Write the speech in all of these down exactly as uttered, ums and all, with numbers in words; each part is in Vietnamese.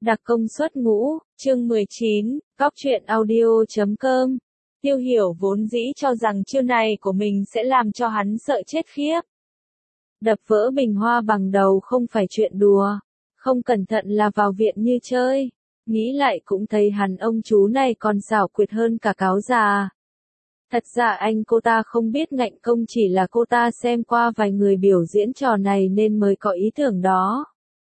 Đặc công suất ngũ, chương mười chín, Cóc truyện audio chấm com. Tiêu Hiểu vốn dĩ cho rằng chiêu này của mình sẽ làm cho hắn sợ chết khiếp. Đập vỡ bình hoa bằng đầu không phải chuyện đùa, không cẩn thận là vào viện như chơi. Nghĩ lại cũng thấy hắn ông chú này còn xảo quyệt hơn cả cáo già. Thật ra anh cô ta không biết ngạnh công, chỉ là cô ta xem qua vài người biểu diễn trò này nên mới có ý tưởng đó.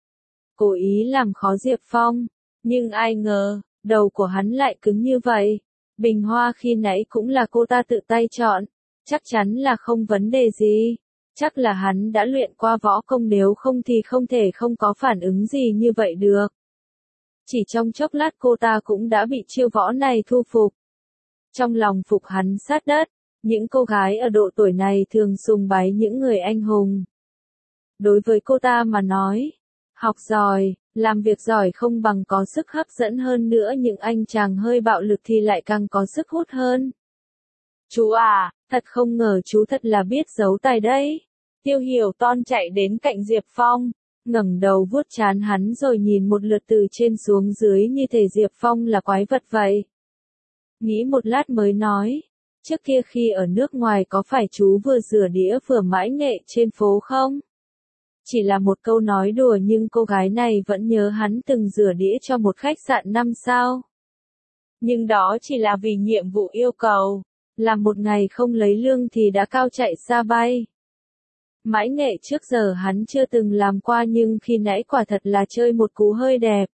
Cố ý làm khó Diệp Phong, nhưng ai ngờ, đầu của hắn lại cứng như vậy. Bình hoa khi nãy cũng là cô ta tự tay chọn, chắc chắn là không vấn đề gì. Chắc là hắn đã luyện qua võ công, nếu không thì không thể không có phản ứng gì như vậy được. Chỉ trong chốc lát cô ta cũng đã bị chiêu võ này thu phục. Trong lòng phục hắn sát đất, những cô gái ở độ tuổi này thường sùng bái những người anh hùng. Đối với cô ta mà nói, học giỏi, làm việc giỏi không bằng có sức hấp dẫn hơn nữa, những anh chàng hơi bạo lực thì lại càng có sức hút hơn. Chú à, thật không ngờ chú thật là biết giấu tài đấy. Tiêu Hiểu ton chạy đến cạnh Diệp Phong, ngẩng đầu vuốt trán hắn rồi nhìn một lượt từ trên xuống dưới như thể Diệp Phong là quái vật vậy. Nghĩ một lát mới nói, trước kia khi ở nước ngoài có phải chú vừa rửa đĩa vừa mãi nghệ trên phố không? Chỉ là một câu nói đùa nhưng cô gái này vẫn nhớ hắn từng rửa đĩa cho một khách sạn năm sao. Nhưng đó chỉ là vì nhiệm vụ yêu cầu, làm một ngày không lấy lương thì đã cao chạy xa bay. Mãi nghệ trước giờ hắn chưa từng làm qua, nhưng khi nãy quả thật là chơi một cú hơi đẹp.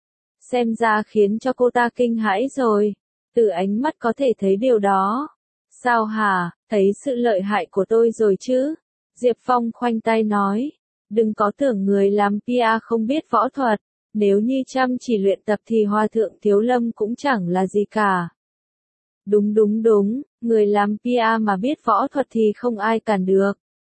Xem ra khiến cho cô ta kinh hãi rồi, từ ánh mắt có thể thấy điều đó. Sao hả, thấy sự lợi hại của tôi rồi chứ? Diệp Phong khoanh tay nói. Đừng có tưởng người làm pê e không biết võ thuật, nếu như chăm chỉ luyện tập thì Hòa thượng Thiếu Lâm cũng chẳng là gì cả. Đúng đúng đúng, người làm pê e mà biết võ thuật thì không ai cản được.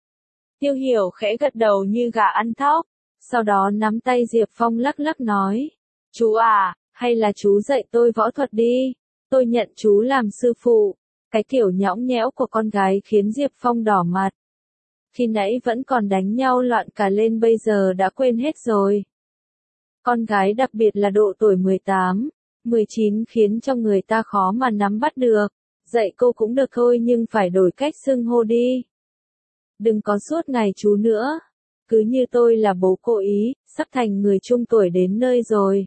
Tiêu Hiểu khẽ gật đầu như gà ăn thóc, sau đó nắm tay Diệp Phong lắc lắc nói, chú à, hay là chú dạy tôi võ thuật đi, tôi nhận chú làm sư phụ. Cái kiểu nhõng nhẽo của con gái khiến Diệp Phong đỏ mặt. Khi nãy vẫn còn đánh nhau loạn cả lên, bây giờ đã quên hết rồi. Con gái đặc biệt là độ tuổi mười tám, mười chín khiến cho người ta khó mà nắm bắt được. Dạy cô cũng được thôi nhưng phải đổi cách xưng hô đi. Đừng có suốt ngày chú nữa. Cứ như tôi là bố cô ý, sắp thành người trung tuổi đến nơi rồi.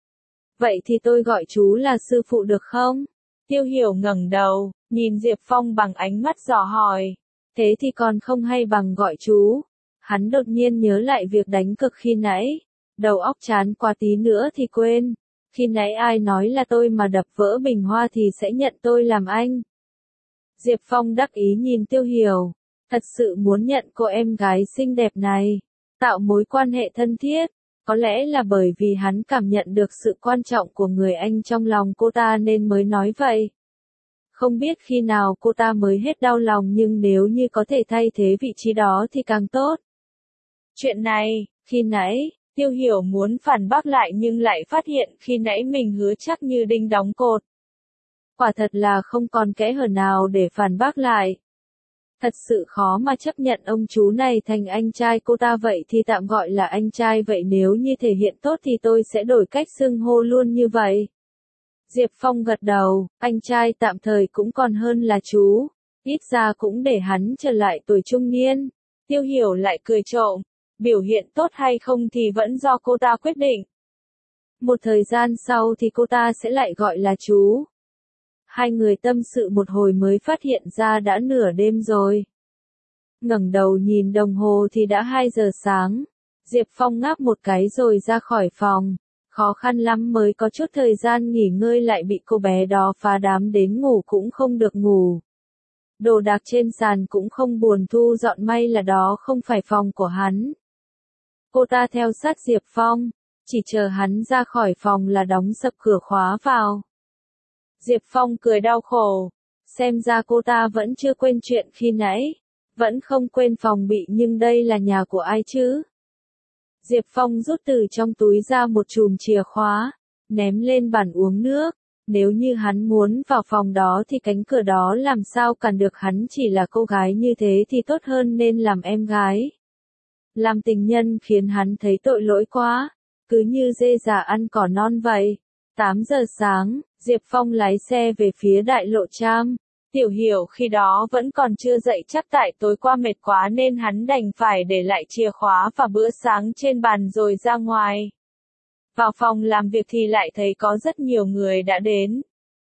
Vậy thì tôi gọi chú là sư phụ được không? Tiêu Hiểu ngẩng đầu, nhìn Diệp Phong bằng ánh mắt dò hỏi. Thế thì còn không hay bằng gọi chú. Hắn đột nhiên nhớ lại việc đánh cực khi nãy. Đầu óc chán qua tí nữa thì quên. Khi nãy ai nói là tôi mà đập vỡ bình hoa thì sẽ nhận tôi làm anh. Diệp Phong đắc ý nhìn Tiêu Hiểu. Thật sự muốn nhận cô em gái xinh đẹp này. Tạo mối quan hệ thân thiết. Có lẽ là bởi vì hắn cảm nhận được sự quan trọng của người anh trong lòng cô ta nên mới nói vậy. Không biết khi nào cô ta mới hết đau lòng, nhưng nếu như có thể thay thế vị trí đó thì càng tốt. Chuyện này, khi nãy, Tiêu Hiểu muốn phản bác lại nhưng lại phát hiện khi nãy mình hứa chắc như đinh đóng cột. Quả thật là không còn kẽ hở nào để phản bác lại. Thật sự khó mà chấp nhận ông chú này thành anh trai cô ta, vậy thì tạm gọi là anh trai vậy, nếu như thể hiện tốt thì tôi sẽ đổi cách xưng hô luôn như vậy. Diệp Phong gật đầu, anh trai tạm thời cũng còn hơn là chú, ít ra cũng để hắn trở lại tuổi trung niên. Tiêu Hiểu lại cười trộm, biểu hiện tốt hay không thì vẫn do cô ta quyết định. Một thời gian sau thì cô ta sẽ lại gọi là chú. Hai người tâm sự một hồi mới phát hiện ra đã nửa đêm rồi. Ngẩng đầu nhìn đồng hồ thì đã hai giờ sáng. Diệp Phong ngáp một cái rồi ra khỏi phòng. Khó khăn lắm mới có chút thời gian nghỉ ngơi lại bị cô bé đó phá đám đến ngủ cũng không được ngủ. Đồ đạc trên sàn cũng không buồn thu dọn, may là đó không phải phòng của hắn. Cô ta theo sát Diệp Phong, chỉ chờ hắn ra khỏi phòng là đóng sập cửa khóa vào. Diệp Phong cười đau khổ, xem ra cô ta vẫn chưa quên chuyện khi nãy, vẫn không quên phòng bị, nhưng đây là nhà của ai chứ? Diệp Phong rút từ trong túi ra một chùm chìa khóa, ném lên bàn uống nước. Nếu như hắn muốn vào phòng đó thì cánh cửa đó làm sao cản được hắn, chỉ là cô gái như thế thì tốt hơn nên làm em gái. Làm tình nhân khiến hắn thấy tội lỗi quá. cứ như dê già ăn cỏ non vậy. tám giờ sáng, Diệp Phong lái xe về phía đại lộ Tram. Tiểu Hiểu khi đó vẫn còn chưa dậy chắc tại tối qua mệt quá nên hắn đành phải để lại chìa khóa và bữa sáng trên bàn rồi ra ngoài. Vào phòng làm việc thì lại thấy có rất nhiều người đã đến.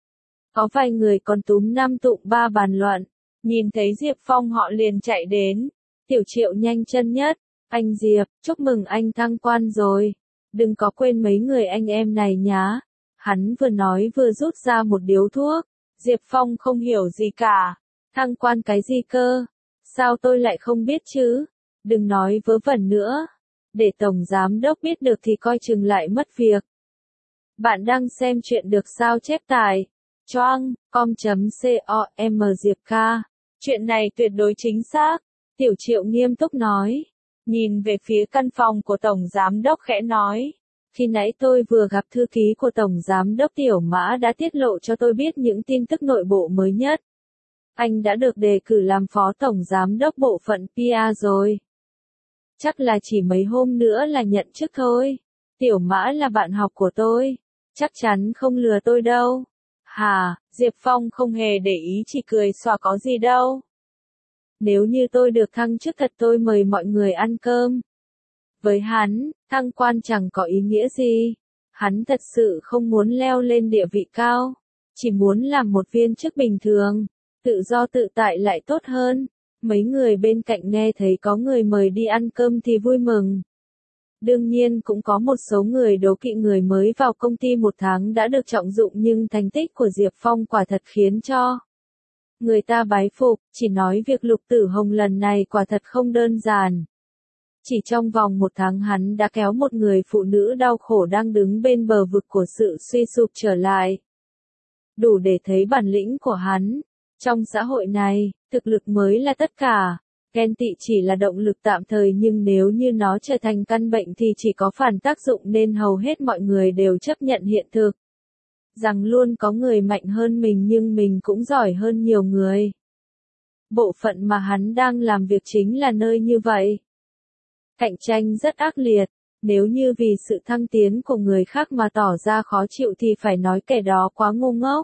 Có vài người còn túm năm tụm ba bàn luận. Nhìn thấy Diệp Phong họ liền chạy đến. Tiểu Triệu nhanh chân nhất. Anh Diệp, chúc mừng anh thăng quan rồi. Đừng có quên mấy người anh em này nhá. Hắn vừa nói vừa rút ra một điếu thuốc. Diệp Phong không hiểu gì cả. Thăng quan cái gì cơ? Sao tôi lại không biết chứ? Đừng nói vớ vẩn nữa. Để Tổng Giám Đốc biết được thì coi chừng lại mất việc. Bạn đang xem chuyện được sao chép tại choang com.com Diệp ca. Chuyện này tuyệt đối chính xác. Tiểu Triệu nghiêm túc nói. Nhìn về phía căn phòng của Tổng Giám Đốc khẽ nói. Khi nãy tôi vừa gặp thư ký của Tổng Giám Đốc Tiểu Mã đã tiết lộ cho tôi biết những tin tức nội bộ mới nhất. Anh đã được đề cử làm Phó Tổng Giám Đốc bộ phận pê e rồi. Chắc là chỉ mấy hôm nữa là nhận chức thôi. Tiểu Mã là bạn học của tôi. Chắc chắn không lừa tôi đâu. Hà, Diệp Phong không hề để ý chỉ cười xòa có gì đâu. Nếu như tôi được thăng chức thật tôi mời mọi người ăn cơm. Với hắn, thăng quan chẳng có ý nghĩa gì. Hắn thật sự không muốn leo lên địa vị cao. Chỉ muốn làm một viên chức bình thường. Tự do tự tại lại tốt hơn. Mấy người bên cạnh nghe thấy có người mời đi ăn cơm thì vui mừng. Đương nhiên cũng có một số người đố kỵ người mới vào công ty một tháng đã được trọng dụng nhưng thành tích của Diệp Phong quả thật khiến cho người ta bái phục, chỉ nói việc Lục Tử Hồng lần này quả thật không đơn giản. Chỉ trong vòng một tháng hắn đã kéo một người phụ nữ đau khổ đang đứng bên bờ vực của sự suy sụp trở lại. Đủ để thấy bản lĩnh của hắn. Trong xã hội này, thực lực mới là tất cả. Ghen tị chỉ là động lực tạm thời nhưng nếu như nó trở thành căn bệnh thì chỉ có phản tác dụng nên hầu hết mọi người đều chấp nhận hiện thực. Rằng luôn có người mạnh hơn mình nhưng mình cũng giỏi hơn nhiều người. Bộ phận mà hắn đang làm việc chính là nơi như vậy. Cạnh tranh rất ác liệt, nếu như vì sự thăng tiến của người khác mà tỏ ra khó chịu thì phải nói kẻ đó quá ngu ngốc.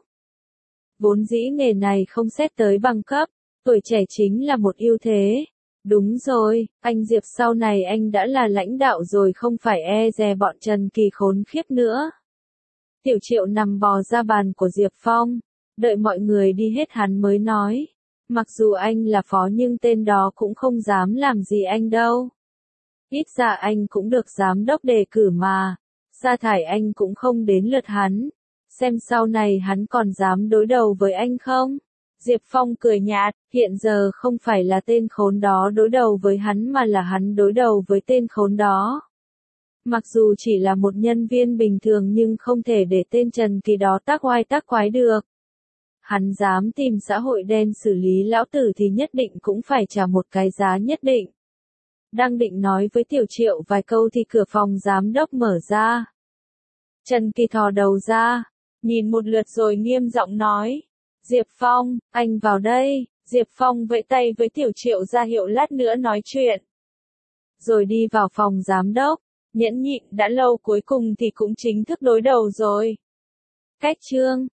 Vốn dĩ nghề này không xét tới bằng cấp, tuổi trẻ chính là một ưu thế. Đúng rồi, anh Diệp sau này anh đã là lãnh đạo rồi không phải e dè bọn Trần Kỳ khốn khiếp nữa. Tiểu Triệu nằm bò ra bàn của Diệp Phong, đợi mọi người đi hết hắn mới nói. Mặc dù anh là phó nhưng tên đó cũng không dám làm gì anh đâu. Ít ra anh cũng được giám đốc đề cử mà, sa thải anh cũng không đến lượt hắn. Xem sau này hắn còn dám đối đầu với anh không? Diệp Phong cười nhạt, hiện giờ không phải là tên khốn đó đối đầu với hắn mà là hắn đối đầu với tên khốn đó. Mặc dù chỉ là một nhân viên bình thường nhưng không thể để tên Trần Kỳ đó tác oai tác quái được. Hắn dám tìm xã hội đen xử lý lão tử thì nhất định cũng phải trả một cái giá nhất định. Đang định nói với Tiểu Triệu vài câu thì cửa phòng giám đốc mở ra. Trần Kỳ thò đầu ra, nhìn một lượt rồi nghiêm giọng nói. Diệp Phong, anh vào đây. Diệp Phong vẫy tay với Tiểu Triệu ra hiệu lát nữa nói chuyện. Rồi đi vào phòng giám đốc. Nhẫn nhịn đã lâu cuối cùng thì cũng chính thức đối đầu rồi. Cách chương